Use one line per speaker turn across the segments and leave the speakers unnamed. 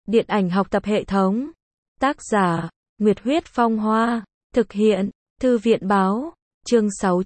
Điện ảnh học tập hệ thống. Tác giả, Nguyệt Huyết Phong Hoa. Thực hiện, Thư viện báo. Chương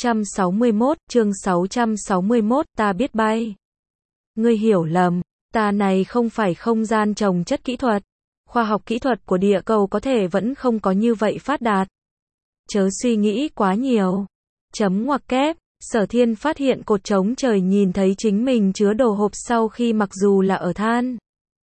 661, ta biết bay. Ngươi hiểu lầm, ta này không phải không gian trồng chất kỹ thuật. Khoa học kỹ thuật của địa cầu có thể vẫn không có như vậy phát đạt. Chớ suy nghĩ quá nhiều. Chấm ngoặc kép, Sở Thiên phát hiện cột trống trời nhìn thấy chính mình chứa đồ hộp sau khi mặc dù là ở than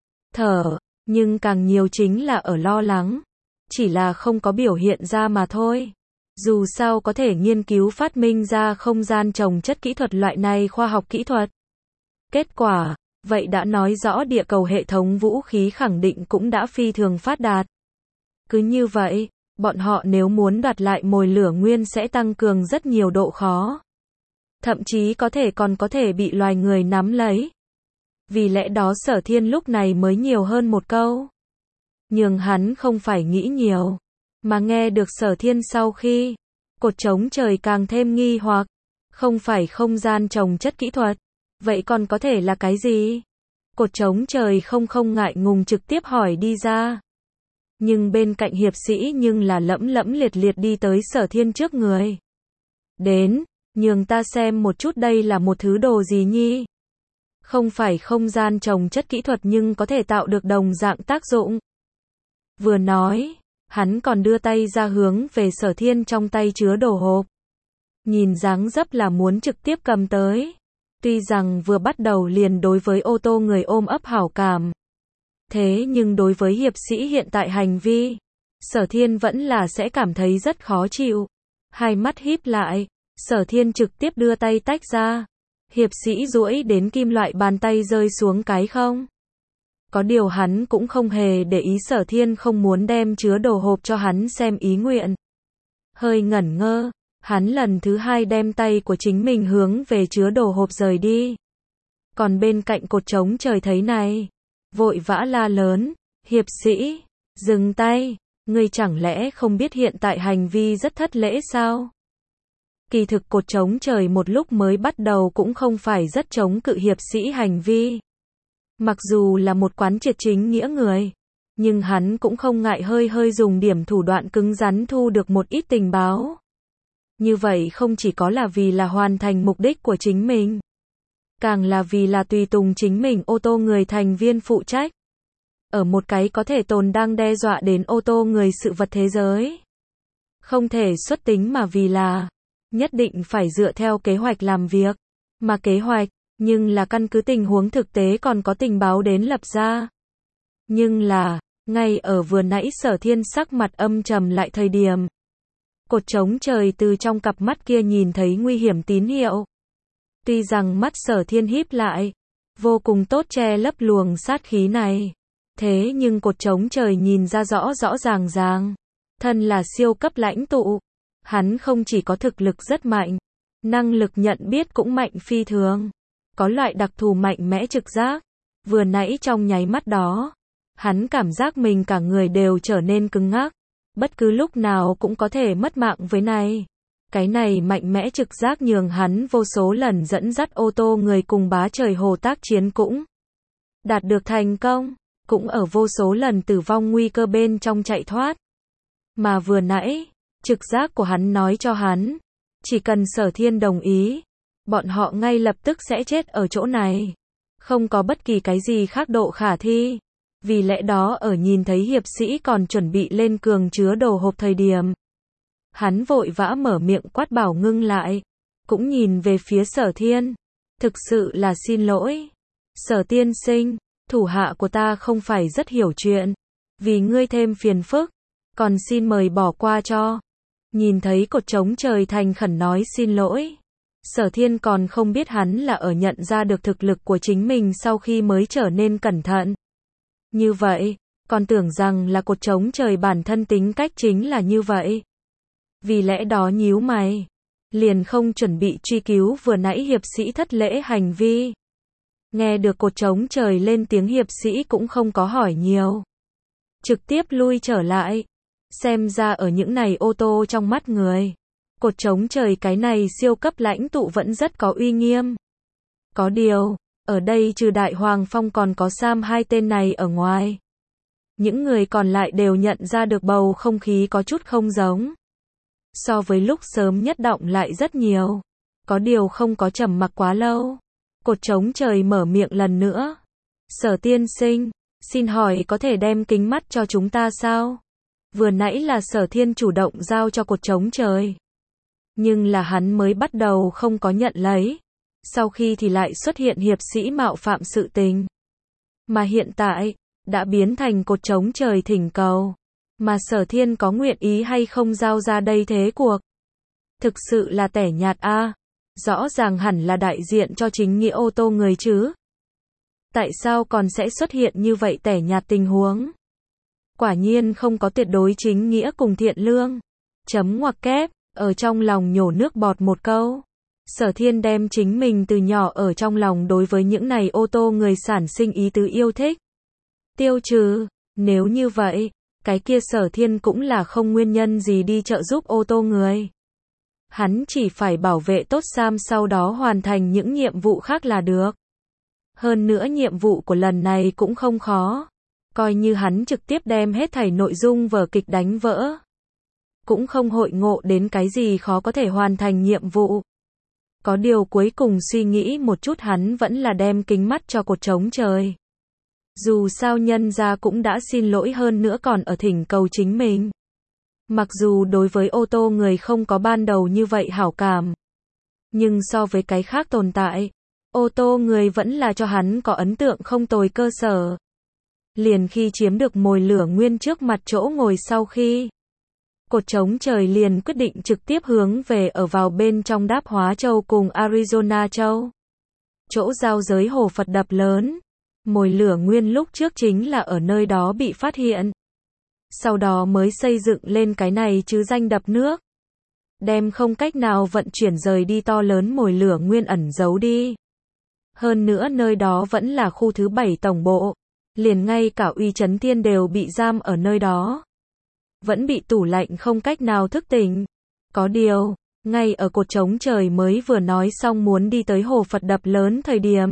thở, nhưng càng nhiều chính là ở lo lắng. Chỉ là không có biểu hiện ra mà thôi. Dù sao có thể nghiên cứu phát minh ra không gian trồng chất kỹ thuật loại này khoa học kỹ thuật. Kết quả, vậy đã nói rõ địa cầu hệ thống vũ khí khẳng định cũng đã phi thường phát đạt. Cứ như vậy, bọn họ nếu muốn đoạt lại mồi lửa nguyên sẽ tăng cường rất nhiều độ khó. Thậm chí có thể bị loài người nắm lấy. Vì lẽ đó Sở Thiên lúc này mới nhiều hơn một câu. Nhưng hắn không phải nghĩ nhiều, mà nghe được Sở Thiên sau khi, cột trống trời càng thêm nghi hoặc. Không phải không gian trồng chất kỹ thuật, vậy còn có thể là cái gì? Cột trống trời không ngại ngùng trực tiếp hỏi đi ra. Nhưng bên cạnh hiệp sĩ nhưng là lẫm liệt đi tới Sở Thiên trước người. Đến, nhường ta xem một chút đây là một thứ đồ gì nhi? Không phải không gian trồng chất kỹ thuật nhưng có thể tạo được đồng dạng tác dụng. Vừa nói, hắn còn đưa tay ra hướng về Sở Thiên trong tay chứa đồ hộp. Nhìn dáng dấp là muốn trực tiếp cầm tới. Tuy rằng vừa bắt đầu liền đối với ô tô người ôm ấp hảo cảm. Thế nhưng đối với hiệp sĩ hiện tại hành vi, Sở Thiên vẫn là sẽ cảm thấy rất khó chịu. Hai mắt híp lại, Sở Thiên trực tiếp đưa tay tách ra. Hiệp sĩ duỗi đến kim loại bàn tay rơi xuống cái không. Có điều hắn cũng không hề để ý Sở Thiên không muốn đem chứa đồ hộp cho hắn xem ý nguyện. Hơi ngẩn ngơ, hắn lần thứ hai đem tay của chính mình hướng về chứa đồ hộp rời đi. Còn bên cạnh cột trống trời thấy này, vội vã la lớn, hiệp sĩ, dừng tay, ngươi chẳng lẽ không biết hiện tại hành vi rất thất lễ sao? Kỳ thực cột trống trời một lúc mới bắt đầu cũng không phải rất chống cự hiệp sĩ hành vi. Mặc dù là một quán triệt chính nghĩa người, nhưng hắn cũng không ngại hơi dùng điểm thủ đoạn cứng rắn thu được một ít tình báo. Như vậy không chỉ có là vì là hoàn thành mục đích của chính mình, càng là vì là tùy tùng chính mình ô tô người thành viên phụ trách. Ở một cái có thể tồn đang đe dọa đến ô tô người sự vật thế giới. Không thể xuất tính mà vì là nhất định phải dựa theo kế hoạch làm việc. Mà kế hoạch, nhưng là căn cứ tình huống thực tế còn có tình báo đến lập ra. Nhưng là, ngay ở vừa nãy Sở Thiên sắc mặt âm trầm lại thời điểm. Cột trống trời từ trong cặp mắt kia nhìn thấy nguy hiểm tín hiệu. Tuy rằng mắt Sở Thiên híp lại, vô cùng tốt che lấp luồng sát khí này. Thế nhưng cột trống trời nhìn ra rõ ràng. Thân là siêu cấp lãnh tụ. Hắn không chỉ có thực lực rất mạnh, năng lực nhận biết cũng mạnh phi thường. Có loại đặc thù mạnh mẽ trực giác. Vừa nãy trong nháy mắt đó, hắn cảm giác mình cả người đều trở nên cứng ngắc. Bất cứ lúc nào cũng có thể mất mạng với này. Cái này mạnh mẽ trực giác nhường hắn vô số lần dẫn dắt ô tô người cùng bá trời hồ tác chiến cũng đạt được thành công, cũng ở vô số lần tử vong nguy cơ bên trong chạy thoát. Mà vừa nãy, trực giác của hắn nói cho hắn, chỉ cần Sở Thiên đồng ý, bọn họ ngay lập tức sẽ chết ở chỗ này. Không có bất kỳ cái gì khác độ khả thi. Vì lẽ đó ở nhìn thấy hiệp sĩ còn chuẩn bị lên cường chứa đồ hộp thời điểm, hắn vội vã mở miệng quát bảo ngưng lại, cũng nhìn về phía Sở Thiên. Thực sự là xin lỗi. Sở tiên sinh, thủ hạ của ta không phải rất hiểu chuyện, vì ngươi thêm phiền phức, còn xin mời bỏ qua cho. Nhìn thấy cột trống trời thành khẩn nói xin lỗi. Sở Thiên còn không biết hắn là ở nhận ra được thực lực của chính mình sau khi mới trở nên cẩn thận. Như vậy, còn tưởng rằng là cột trống trời bản thân tính cách chính là như vậy. Vì lẽ đó nhíu mày, liền không chuẩn bị truy cứu vừa nãy hiệp sĩ thất lễ hành vi. Nghe được cột trống trời lên tiếng hiệp sĩ cũng không có hỏi nhiều. Trực tiếp lui trở lại. Xem ra ở những này ô tô trong mắt người, cột trống trời cái này siêu cấp lãnh tụ vẫn rất có uy nghiêm. Có điều, ở đây trừ Đại Hoàng Phong còn có Sam hai tên này ở ngoài. Những người còn lại đều nhận ra được bầu không khí có chút không giống. So với lúc sớm nhất động lại rất nhiều. Có điều không có trầm mặc quá lâu. Cột trống trời mở miệng lần nữa. Sở tiên sinh, xin hỏi có thể đem kính mắt cho chúng ta sao? Vừa nãy là Sở Thiên chủ động giao cho cột trống trời. Nhưng là hắn mới bắt đầu không có nhận lấy. Sau khi thì lại xuất hiện hiệp sĩ mạo phạm sự tình. Mà hiện tại, đã biến thành cột trống trời thỉnh cầu. Mà Sở Thiên có nguyện ý hay không giao ra đây thế cuộc? Thực sự là tẻ nhạt a. Rõ ràng hẳn là đại diện cho chính nghĩa ô tô người chứ. Tại sao còn sẽ xuất hiện như vậy tẻ nhạt tình huống? Quả nhiên không có tuyệt đối chính nghĩa cùng thiện lương. Chấm ngoặc kép, ở trong lòng nhổ nước bọt một câu. Sở Thiên đem chính mình từ nhỏ ở trong lòng đối với những này ô tô người sản sinh ý tứ yêu thích. Tiêu trừ, nếu như vậy, cái kia Sở Thiên cũng là không nguyên nhân gì đi trợ giúp ô tô người. Hắn chỉ phải bảo vệ tốt Sam sau đó hoàn thành những nhiệm vụ khác là được. Hơn nữa nhiệm vụ của lần này cũng không khó. Coi như hắn trực tiếp đem hết thảy nội dung vở kịch đánh vỡ. Cũng không hội ngộ đến cái gì khó có thể hoàn thành nhiệm vụ. Có điều cuối cùng suy nghĩ một chút hắn vẫn là đem kính mắt cho cột trống trời. Dù sao nhân gia cũng đã xin lỗi hơn nữa còn ở thỉnh cầu chính mình. Mặc dù đối với ô tô người không có ban đầu như vậy hảo cảm. Nhưng so với cái khác tồn tại, ô tô người vẫn là cho hắn có ấn tượng không tồi cơ sở. Liền khi chiếm được mồi lửa nguyên trước mặt chỗ ngồi sau khi. Cột trống trời liền quyết định trực tiếp hướng về ở vào bên trong Đáp Hóa Châu cùng Arizona Châu. Chỗ giao giới hồ Phật đập lớn. Mồi lửa nguyên lúc trước chính là ở nơi đó bị phát hiện. Sau đó mới xây dựng lên cái này chứ danh đập nước. Đem không cách nào vận chuyển rời đi to lớn mồi lửa nguyên ẩn giấu đi. Hơn nữa nơi đó vẫn là khu thứ 7 tổng bộ. Liền ngay cả Uy Chấn Thiên đều bị giam ở nơi đó. Vẫn bị tủ lạnh không cách nào thức tỉnh. Có điều, ngay ở cột trống trời mới vừa nói xong muốn đi tới hồ Phật đập lớn thời điểm.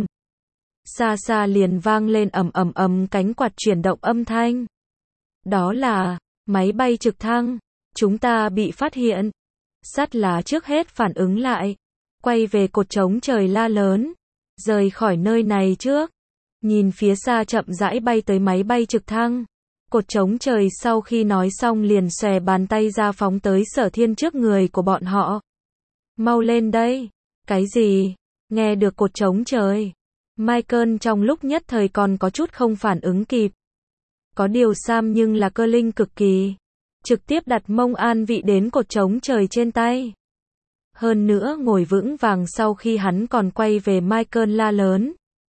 Xa xa liền vang lên ầm ầm ầm cánh quạt chuyển động âm thanh. Đó là máy bay trực thăng. Chúng ta bị phát hiện. Sắt lá trước hết phản ứng lại. Quay về cột trống trời la lớn. Rời khỏi nơi này trước. Nhìn phía xa chậm rãi bay tới máy bay trực thăng. Cột trống trời sau khi nói xong liền xòe bàn tay ra phóng tới Sở Thiên trước người của bọn họ. Mau lên đây. Cái gì? Nghe được cột trống trời. Michael trong lúc nhất thời còn có chút không phản ứng kịp. Có điều Sam nhưng là cơ linh cực kỳ. Trực tiếp đặt mông an vị đến cột trống trời trên tay. Hơn nữa ngồi vững vàng sau khi hắn còn quay về Michael la lớn.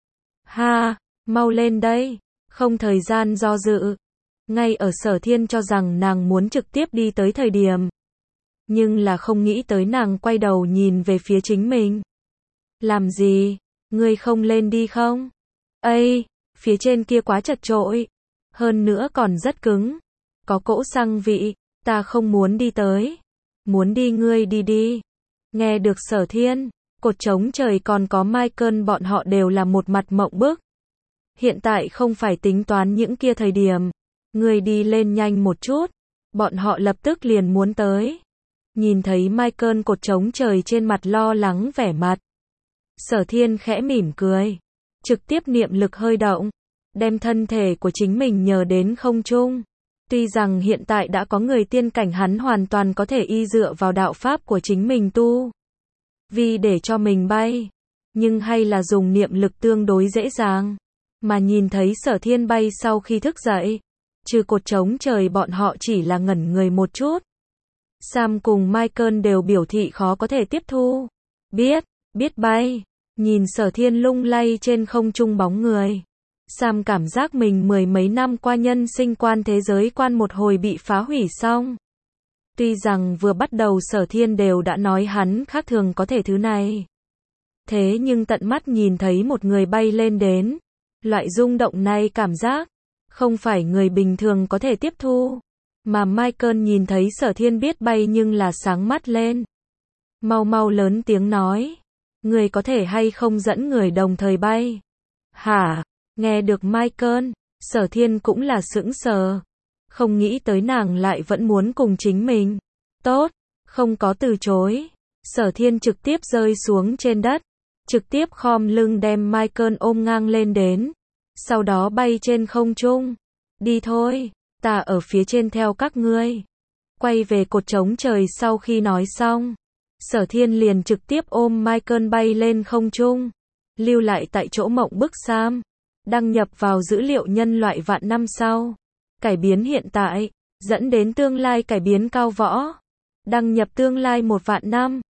Ha, mau lên đây. Không thời gian do dự. Ngay ở Sở Thiên cho rằng nàng muốn trực tiếp đi tới thời điểm. Nhưng là không nghĩ tới nàng quay đầu nhìn về phía chính mình. Làm gì? Ngươi không lên đi không? Ây, phía trên kia quá chật chội. Hơn nữa còn rất cứng. Có cỗ xăng vị, ta không muốn đi tới. Muốn đi ngươi đi đi. Nghe được Sở Thiên, cột trống trời còn có Michael bọn họ đều là một mặt mộng bức. Hiện tại không phải tính toán những kia thời điểm. Ngươi đi lên nhanh một chút. Bọn họ lập tức liền muốn tới. Nhìn thấy Michael cột trống trời trên mặt lo lắng vẻ mặt. Sở Thiên khẽ mỉm cười. Trực tiếp niệm lực hơi động. Đem thân thể của chính mình nhờ đến không trung. Tuy rằng hiện tại đã có người tiên cảnh hắn hoàn toàn có thể y dựa vào đạo pháp của chính mình tu. Vì để cho mình bay. Nhưng hay là dùng niệm lực tương đối dễ dàng. Mà nhìn thấy Sở Thiên bay sau khi thức dậy. Trừ cột trống trời bọn họ chỉ là ngẩn người một chút. Sam cùng Michael đều biểu thị khó có thể tiếp thu. Biết bay. Nhìn Sở Thiên lung lay trên không trung bóng người. Sam cảm giác mình mười mấy năm qua nhân sinh quan thế giới quan một hồi bị phá hủy xong. Tuy rằng vừa bắt đầu Sở Thiên đều đã nói hắn khác thường có thể thứ này. Thế nhưng tận mắt nhìn thấy một người bay lên đến. Loại rung động này cảm giác. Không phải người bình thường có thể tiếp thu. Mà Michael nhìn thấy Sở Thiên biết bay nhưng là sáng mắt lên. Mau lớn tiếng nói. Người có thể hay không dẫn người đồng thời bay? Hả? Nghe được Michael, Sở Thiên cũng là sững sờ. Không nghĩ tới nàng lại vẫn muốn cùng chính mình. Tốt, không có từ chối. Sở Thiên trực tiếp rơi xuống trên đất. Trực tiếp khom lưng đem Michael ôm ngang lên đến. Sau đó bay trên không trung. Đi thôi, ta ở phía trên theo các ngươi. Quay về cột trống trời sau khi nói xong. Sở Thiên liền trực tiếp ôm Michael bay lên không trung. Lưu lại tại chỗ mộng bức Sam. Đăng nhập vào dữ liệu nhân loại vạn năm sau. Cải biến hiện tại, dẫn đến tương lai cải biến cao võ. Đăng nhập tương lai 1 vạn năm.